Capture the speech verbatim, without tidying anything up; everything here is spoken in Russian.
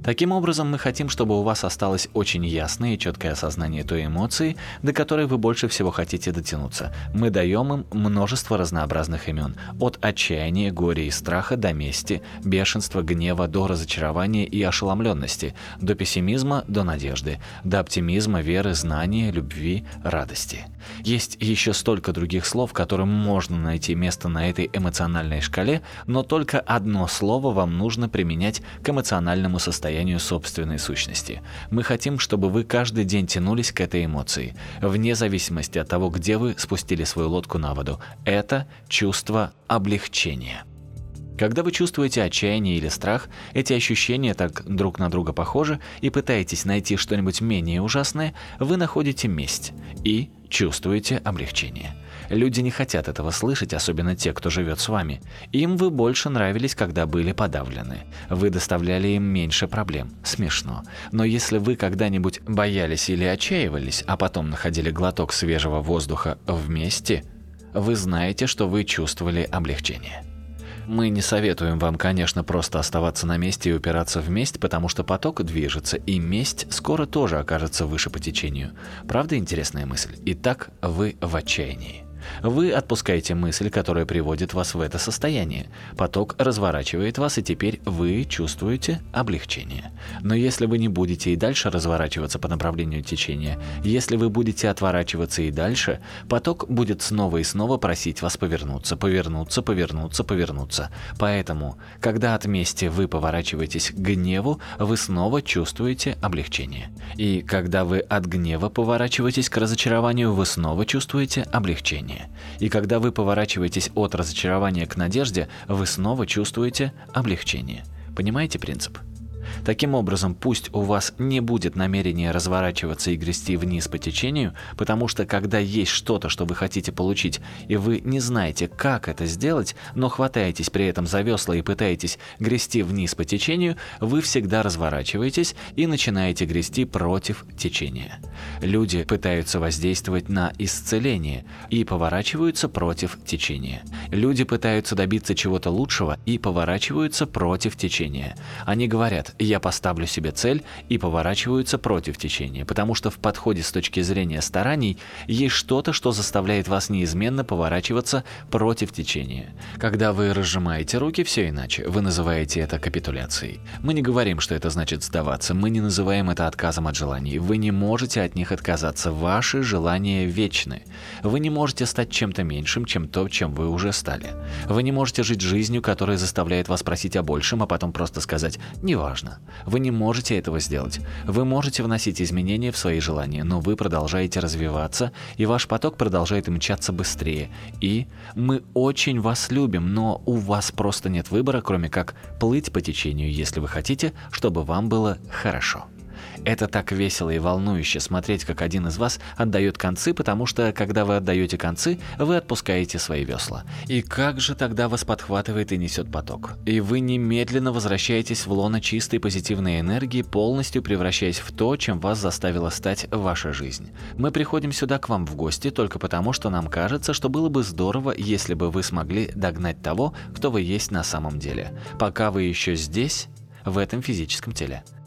Таким образом, мы хотим, чтобы у вас осталось очень ясное и четкое осознание той эмоции, до которой вы больше всего хотите дотянуться. Мы даем им множество разнообразных имен. От отчаяния, горя и страха до мести, бешенства, гнева до разочарования и ошеломленности, до пессимизма до надежды, до оптимизма, веры, знания, любви, радости. Есть еще столько других слов, которым можно найти место на этой эмоциональной шкале, но только одно слово вам нужно применять к эмоциональному состоянию собственной сущности. Мы хотим, чтобы вы каждый день тянулись к этой эмоции, вне зависимости от того, где вы спустили свою лодку на воду. Это чувство облегчения. Когда вы чувствуете отчаяние или страх, эти ощущения так друг на друга похожи, и пытаетесь найти что-нибудь менее ужасное, вы находите месть и чувствуете облегчение. Люди не хотят этого слышать, особенно те, кто живет с вами. Им вы больше нравились, когда были подавлены. Вы доставляли им меньше проблем. Смешно. Но если вы когда-нибудь боялись или отчаивались, а потом находили глоток свежего воздуха вместе, вы знаете, что вы чувствовали облегчение. Мы не советуем вам, конечно, просто оставаться на месте и упираться в месть, потому что поток движется, и месть скоро тоже окажется выше по течению. Правда, интересная мысль? Итак, вы в отчаянии. Вы отпускаете мысль, которая приводит вас в это состояние. Поток разворачивает вас, и теперь вы чувствуете облегчение. Но если вы не будете и дальше разворачиваться по направлению течения, если вы будете отворачиваться и дальше, поток будет снова и снова просить вас повернуться, повернуться, повернуться, повернуться. Поэтому, когда от мести вы поворачиваетесь к гневу, вы снова чувствуете облегчение. И когда вы от гнева поворачиваетесь к разочарованию, вы снова чувствуете облегчение. И когда вы поворачиваетесь от разочарования к надежде, вы снова чувствуете облегчение. Понимаете принцип? Таким образом, пусть у вас не будет намерения разворачиваться и грести вниз по течению, потому что когда есть что-то, что вы хотите получить, и вы не знаете, как это сделать, но хватаетесь при этом за весла и пытаетесь грести вниз по течению, вы всегда разворачиваетесь и начинаете грести против течения. Люди пытаются воздействовать на исцеление и поворачиваются против течения. Люди пытаются добиться чего-то лучшего и поворачиваются против течения. Они говорят: «Я поставлю себе цель», и поворачиваются против течения, потому что в подходе с точки зрения стараний есть что-то, что заставляет вас неизменно поворачиваться против течения. Когда вы разжимаете руки, все иначе. Вы называете это капитуляцией. Мы не говорим, что это значит сдаваться, мы не называем это отказом от желаний. Вы не можете от них отказаться, ваши желания вечны. Вы не можете стать чем-то меньшим, чем то, чем вы уже стали. Вы не можете жить жизнью, которая заставляет вас просить о большем, а потом просто сказать «неважно». Вы не можете этого сделать. Вы можете вносить изменения в свои желания, но вы продолжаете развиваться, и ваш поток продолжает мчаться быстрее. И мы очень вас любим, но у вас просто нет выбора, кроме как плыть по течению, если вы хотите, чтобы вам было хорошо. Это так весело и волнующе смотреть, как один из вас отдает концы, потому что, когда вы отдаете концы, вы отпускаете свои весла. И как же тогда вас подхватывает и несет поток? И вы немедленно возвращаетесь в лоно чистой позитивной энергии, полностью превращаясь в то, чем вас заставила стать ваша жизнь. Мы приходим сюда к вам в гости только потому, что нам кажется, что было бы здорово, если бы вы смогли догнать того, кто вы есть на самом деле, пока вы еще здесь, в этом физическом теле.